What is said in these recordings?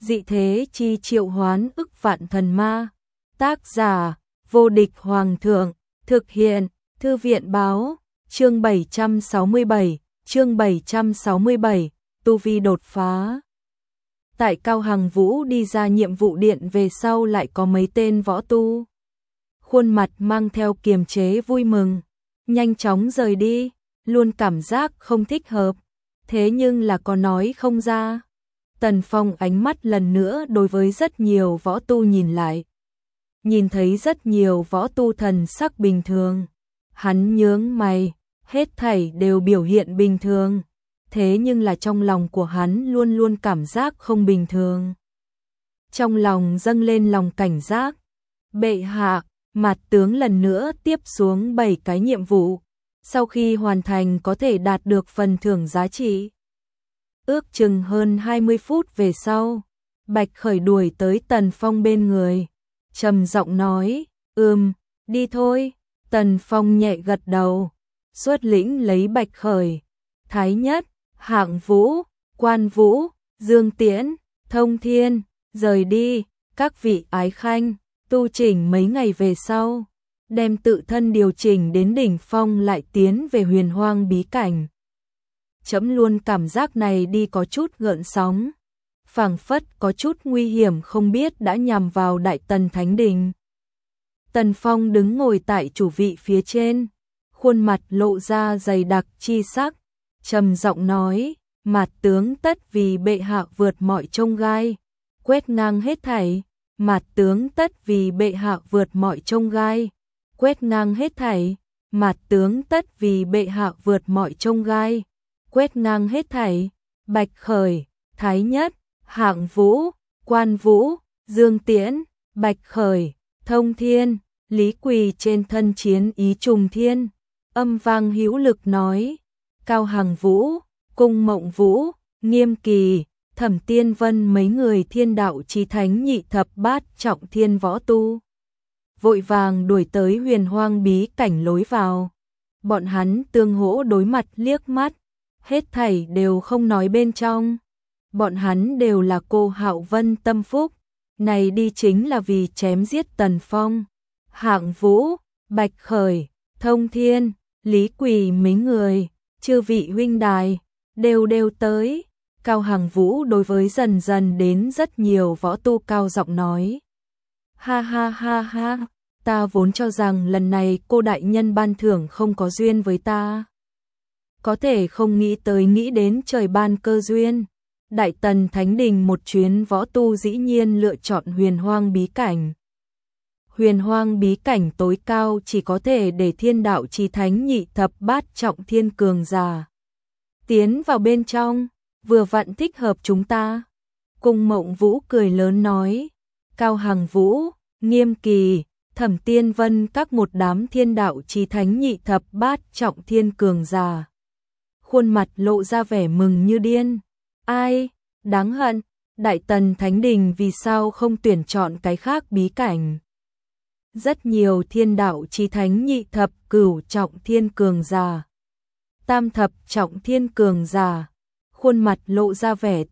Dị thế chi triệu hoán ức vạn thần ma. Tác giả: Vô địch hoàng thượng. Thực hiện: Thư viện báo. Chương 767, tu vi đột phá. Tại Cao Hằng Vũ đi ra nhiệm vụ điện về sau lại có mấy tên võ tu. Khuôn mặt mang theo kiềm chế vui mừng, nhanh chóng rời đi, luôn cảm giác không thích hợp, thế nhưng là có nói không ra. Tần Phong ánh mắt lần nữa đối với rất nhiều võ tu nhìn lại. Nhìn thấy rất nhiều võ tu thần sắc bình thường. Hắn nhướng mày, hết thảy đều biểu hiện bình thường. Thế nhưng là trong lòng của hắn luôn luôn cảm giác không bình thường. Trong lòng dâng lên lòng cảnh giác. Bệ hạ, Mạt tướng lần nữa tiếp xuống 7 cái nhiệm vụ. Sau khi hoàn thành có thể đạt được phần thưởng giá trị. Ước chừng hơn 20 phút về sau, Bạch Khởi đuổi tới Tần Phong bên người, trầm giọng nói, đi thôi. Tần Phong nhẹ gật đầu, xuất lĩnh lấy Bạch Khởi, Thái Nhất, Hạng Vũ, Quan Vũ, Dương Tiễn, Thông Thiên, rời đi. Các vị ái khanh, tu chỉnh mấy ngày về sau, đem tự thân điều chỉnh đến đỉnh phong lại tiến về Huyền Hoang bí cảnh. Chấm luôn cảm giác này đi có chút gợn sóng, phảng phất có chút nguy hiểm không biết đã nhằm vào Đại Tần Thánh Đình. Tần Phong đứng ngồi tại chủ vị phía trên, khuôn mặt lộ ra dày đặc chi sắc, trầm giọng nói, Mạt tướng tất vì bệ hạ vượt mọi chông gai, quét ngang hết thảy. Mạt tướng tất vì bệ hạ vượt mọi chông gai, quét ngang hết thảy. Mạt tướng tất vì bệ hạ vượt mọi chông gai, quét ngang hết thảy. Bạch Khởi, Thái Nhất, Hạng Vũ, Quan Vũ, Dương Tiễn, Bạch Khởi, Thông Thiên, Lý Quỳ trên thân chiến ý trùng thiên, âm vang hữu lực nói, Cao Hằng Vũ, Cung Mộng Vũ, Nghiêm Kỳ, Thẩm Tiên Vân mấy người thiên đạo chí thánh nhị thập bát trọng thiên võ tu. Vội vàng đuổi tới Huyền Hoang bí cảnh lối vào. Bọn hắn tương hỗ đối mặt liếc mắt, hết thảy đều không nói bên trong. Bọn hắn đều là cô Hạo Vân tâm phúc, này đi chính là vì chém giết Tần Phong. Hạng Vũ, Bạch Khởi, Thông Thiên, Lý Quỳ mấy người, chư vị huynh đài, đều tới. Cao Hằng Vũ đối với dần dần đến rất nhiều võ tu cao giọng nói. Ha ha ha ha, ta vốn cho rằng lần này cô đại nhân ban thưởng không có duyên với ta. Có thể không nghĩ tới nghĩ đến trời ban cơ duyên. Đại Tần Thánh Đình một chuyến võ tu dĩ nhiên lựa chọn Huyền Hoang bí cảnh. Huyền Hoang bí cảnh tối cao chỉ có thể để thiên đạo chí thánh nhị thập bát trọng thiên cường giả tiến vào bên trong, vừa vặn thích hợp chúng ta. Cung Mộng Vũ cười lớn nói, Cao Hằng Vũ, Nghiêm Kỳ, Thẩm Tiên Vân các một đám thiên đạo chí thánh nhị thập bát trọng thiên cường giả. Khuôn mặt lộ ra vẻ mừng như điên. Ai, đáng hận, Đại Tần Thánh Đình vì sao không tuyển chọn cái khác bí cảnh. Rất nhiều thiên đạo chí thánh nhị thập cửu trọng thiên cường giả, tam thập trọng thiên cường giả, khuôn mặt lộ ra vẻ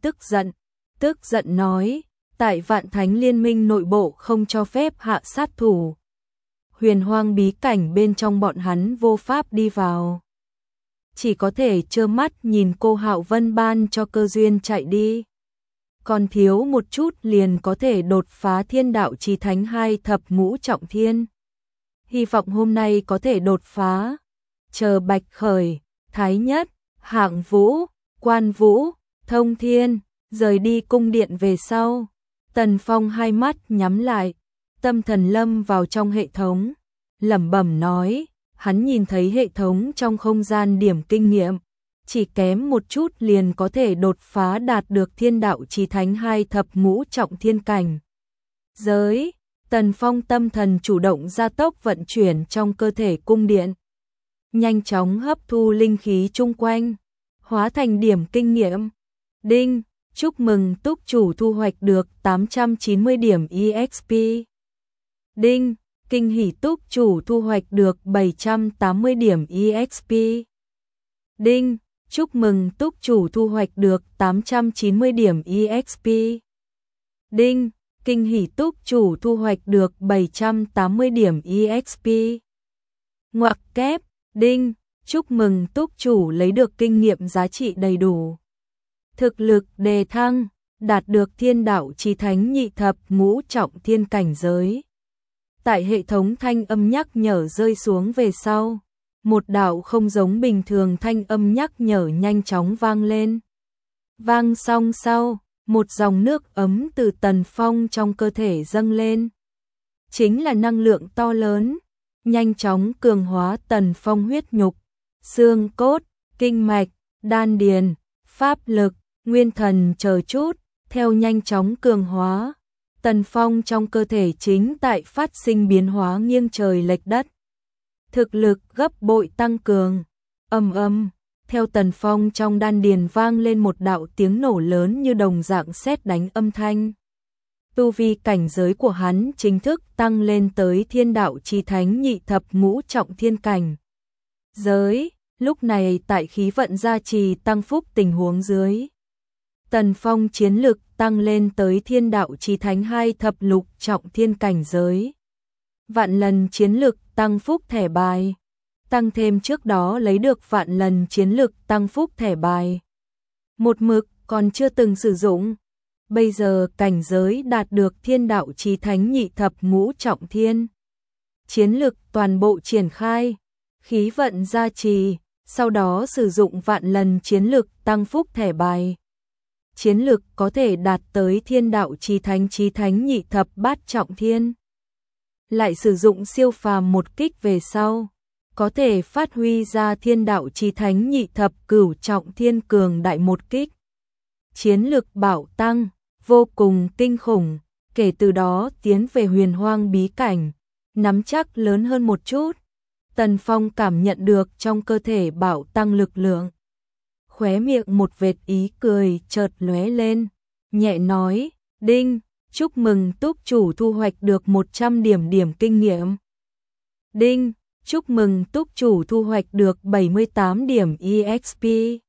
tức giận nói, tại Vạn Thánh Liên minh nội bộ không cho phép hạ sát thủ. Huyền Hoang bí cảnh bên trong bọn hắn vô pháp đi vào, chỉ có thể trơ mắt nhìn cô Hạo Vân ban cho cơ duyên chạy đi. Còn thiếu một chút liền có thể đột phá thiên đạo chí thánh 2 thập ngũ trọng thiên. Hy vọng hôm nay có thể đột phá. Chờ Bạch Khởi, Thái Nhất, Hạng Vũ, Quan Vũ, Thông Thiên rời đi cung điện về sau, Tần Phong hai mắt nhắm lại, tâm thần lâm vào trong hệ thống, lẩm bẩm nói, hắn nhìn thấy hệ thống trong không gian điểm kinh nghiệm, chỉ kém một chút liền có thể đột phá đạt được thiên đạo chí thánh 2 thập ngũ trọng thiên cảnh. Giới, Tần Phong tâm thần chủ động gia tốc vận chuyển trong cơ thể cung điện, nhanh chóng hấp thu linh khí chung quanh, hóa thành điểm kinh nghiệm. Đinh, chúc mừng túc chủ thu hoạch được 890 điểm EXP. Đinh, kinh hỉ túc chủ thu hoạch được 780 điểm EXP. Đinh, chúc mừng túc chủ thu hoạch được 890 điểm EXP. Đinh, kinh hỉ túc chủ thu hoạch được 780 điểm EXP. Ngoặc kép, đinh, chúc mừng túc chủ lấy được kinh nghiệm giá trị đầy đủ. Thực lực đề thăng, đạt được thiên đạo chí thánh nhị thập ngũ trọng thiên cảnh giới. Tại hệ thống thanh âm nhắc nhở rơi xuống về sau, một đạo không giống bình thường thanh âm nhắc nhở nhanh chóng vang lên. Vang xong sau, một dòng nước ấm từ Tần Phong trong cơ thể dâng lên. Chính là năng lượng to lớn, nhanh chóng cường hóa Tần Phong huyết nhục, xương cốt, kinh mạch, đan điền, pháp lực, nguyên thần chờ chút, theo nhanh chóng cường hóa. Tần Phong trong cơ thể chính tại phát sinh biến hóa nghiêng trời lệch đất. Thực lực gấp bội tăng cường, ầm ầm, theo Tần Phong trong đan điền vang lên một đạo tiếng nổ lớn như đồng dạng sét đánh âm thanh. Tu vi cảnh giới của hắn chính thức tăng lên tới thiên đạo chí thánh nhị thập ngũ trọng thiên cảnh giới, lúc này tại khí vận gia trì tăng phúc tình huống dưới. Tần Phong chiến lực tăng lên tới thiên đạo chí thánh hai thập lục trọng thiên cảnh giới. Vạn lần chiến lực tăng phúc thẻ bài, tăng thêm trước đó lấy được vạn lần chiến lực tăng phúc thẻ bài. Một mực còn chưa từng sử dụng, bây giờ cảnh giới đạt được thiên đạo chí thánh nhị thập ngũ trọng thiên. Chiến lực toàn bộ triển khai, khí vận gia trì, sau đó sử dụng vạn lần chiến lực tăng phúc thẻ bài. Chiến lực có thể đạt tới thiên đạo chí thánh nhị thập bát trọng thiên. Lại sử dụng siêu phàm một kích về sau, có thể phát huy ra thiên đạo chí thánh nhị thập cửu trọng thiên cường đại một kích. Chiến lực bạo tăng, vô cùng kinh khủng, kể từ đó tiến về huyền hoang bí cảnh, nắm chắc lớn hơn một chút. Tần Phong cảm nhận được trong cơ thể bạo tăng lực lượng. Khóe miệng một vệt ý cười chợt lóe lên, nhẹ nói, đinh, chúc mừng túc chủ thu hoạch được 100 điểm kinh nghiệm. Đinh, chúc mừng túc chủ thu hoạch được 78 điểm EXP.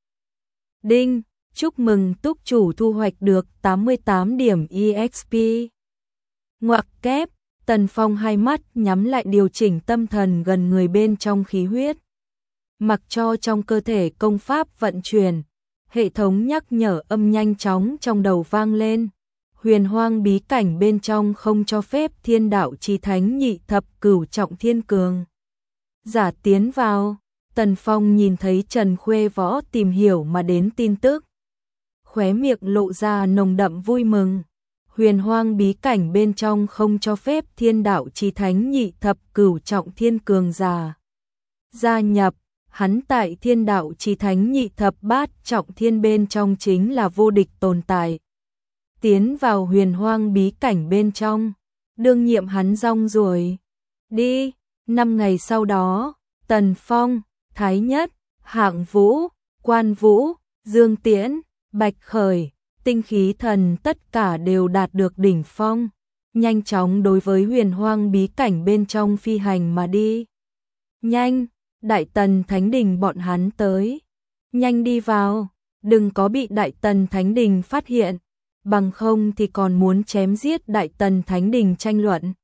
Đinh, chúc mừng túc chủ thu hoạch được 88 điểm EXP. Ngoặc kép, Tần Phong hai mắt nhắm lại điều chỉnh tâm thần gần người bên trong khí huyết. Mặc cho trong cơ thể công pháp vận chuyển, hệ thống nhắc nhở âm nhanh chóng trong đầu vang lên. Huyền hoang bí cảnh bên trong không cho phép thiên đạo chí thánh nhị thập cửu trọng thiên cường giả tiến vào. Tần Phong nhìn thấy Trần Khuê Võ tìm hiểu mà đến tin tức, khóe miệng lộ ra nồng đậm vui mừng. Huyền hoang bí cảnh bên trong không cho phép thiên đạo chí thánh nhị thập cửu trọng thiên cường giả gia nhập, hắn tại thiên đạo chí thánh nhị thập bát trọng thiên bên trong chính là vô địch tồn tại. Tiến vào huyền hoang bí cảnh bên trong, đương nhiệm hắn rong ruổi. Đi, 5 ngày sau đó, Tần Phong, Thái Nhất, Hạng Vũ, Quan Vũ, Dương Tiễn, Bạch Khởi, Tinh Khí Thần tất cả đều đạt được đỉnh phong, nhanh chóng đối với huyền hoang bí cảnh bên trong phi hành mà đi. Nhanh, Đại Tần Thánh Đình bọn hắn tới. Nhanh đi vào, đừng có bị Đại Tần Thánh Đình phát hiện, bằng không thì còn muốn chém giết Đại Tần Thánh Đình tranh luận.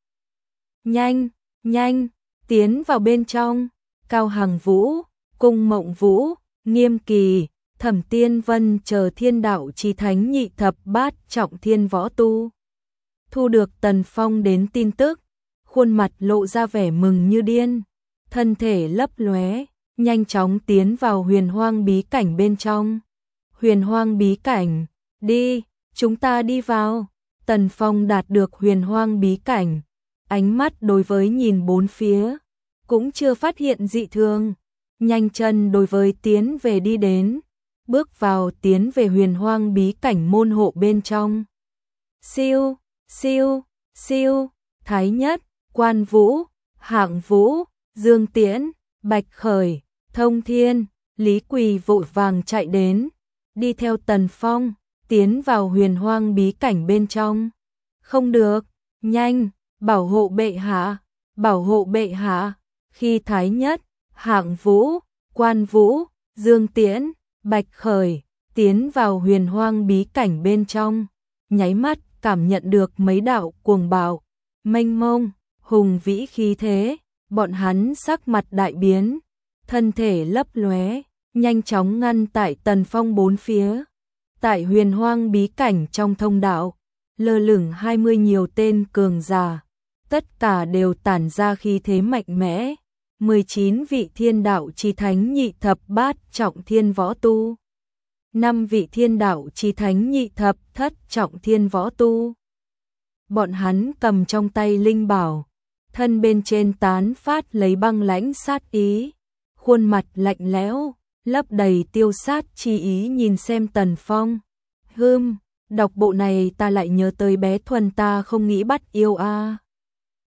Nhanh, nhanh, tiến vào bên trong. Cao Hằng Vũ, Cung Mộng Vũ, Nghiêm Kỳ, Thẩm Tiên Vân chờ thiên đạo chí thánh nhị thập bát trọng thiên võ tu. Thu được Tần Phong đến tin tức, khuôn mặt lộ ra vẻ mừng như điên, thân thể lấp lóe, nhanh chóng tiến vào huyền hoang bí cảnh bên trong. Huyền hoang bí cảnh, đi, chúng ta đi vào. Tần Phong đạt được huyền hoang bí cảnh, ánh mắt đối với nhìn bốn phía, cũng chưa phát hiện dị thường, nhanh chân đối với tiến về đi đến, bước vào tiến về huyền hoang bí cảnh môn hộ bên trong. Siêu, siêu, siêu, Thái Nhất, Quan Vũ, Hạng Vũ, Dương Tiễn, Bạch Khởi, Thông Thiên, Lý Quỳ vội vàng chạy đến, đi theo Tần Phong, tiến vào huyền hoang bí cảnh bên trong. Không được, nhanh, bảo hộ bệ hạ, bảo hộ bệ hạ. Khi Thái Nhất, Hạng Vũ, Quan Vũ, Dương Tiễn, Bạch Khởi tiến vào huyền hoang bí cảnh bên trong, nháy mắt cảm nhận được mấy đạo cuồng bạo, mênh mông, hùng vĩ khí thế, bọn hắn sắc mặt đại biến, thân thể lấp lóe, nhanh chóng ngăn tại Tần Phong bốn phía. Tại huyền hoang bí cảnh trong thông đạo, lơ lửng 20 nhiều tên cường giả, tất cả đều tản ra khí thế mạnh mẽ, 19 vị thiên đạo chi thánh nhị thập bát trọng thiên võ tu, 5 vị thiên đạo chi thánh nhị thập thất trọng thiên võ tu. Bọn hắn cầm trong tay linh bảo, thân bên trên tán phát lấy băng lãnh sát ý, khuôn mặt lạnh lẽo, lấp đầy tiêu sát chi ý nhìn xem Tần Phong. Đọc bộ này ta lại nhớ tới bé Thuần ta không nghĩ bắt yêu a.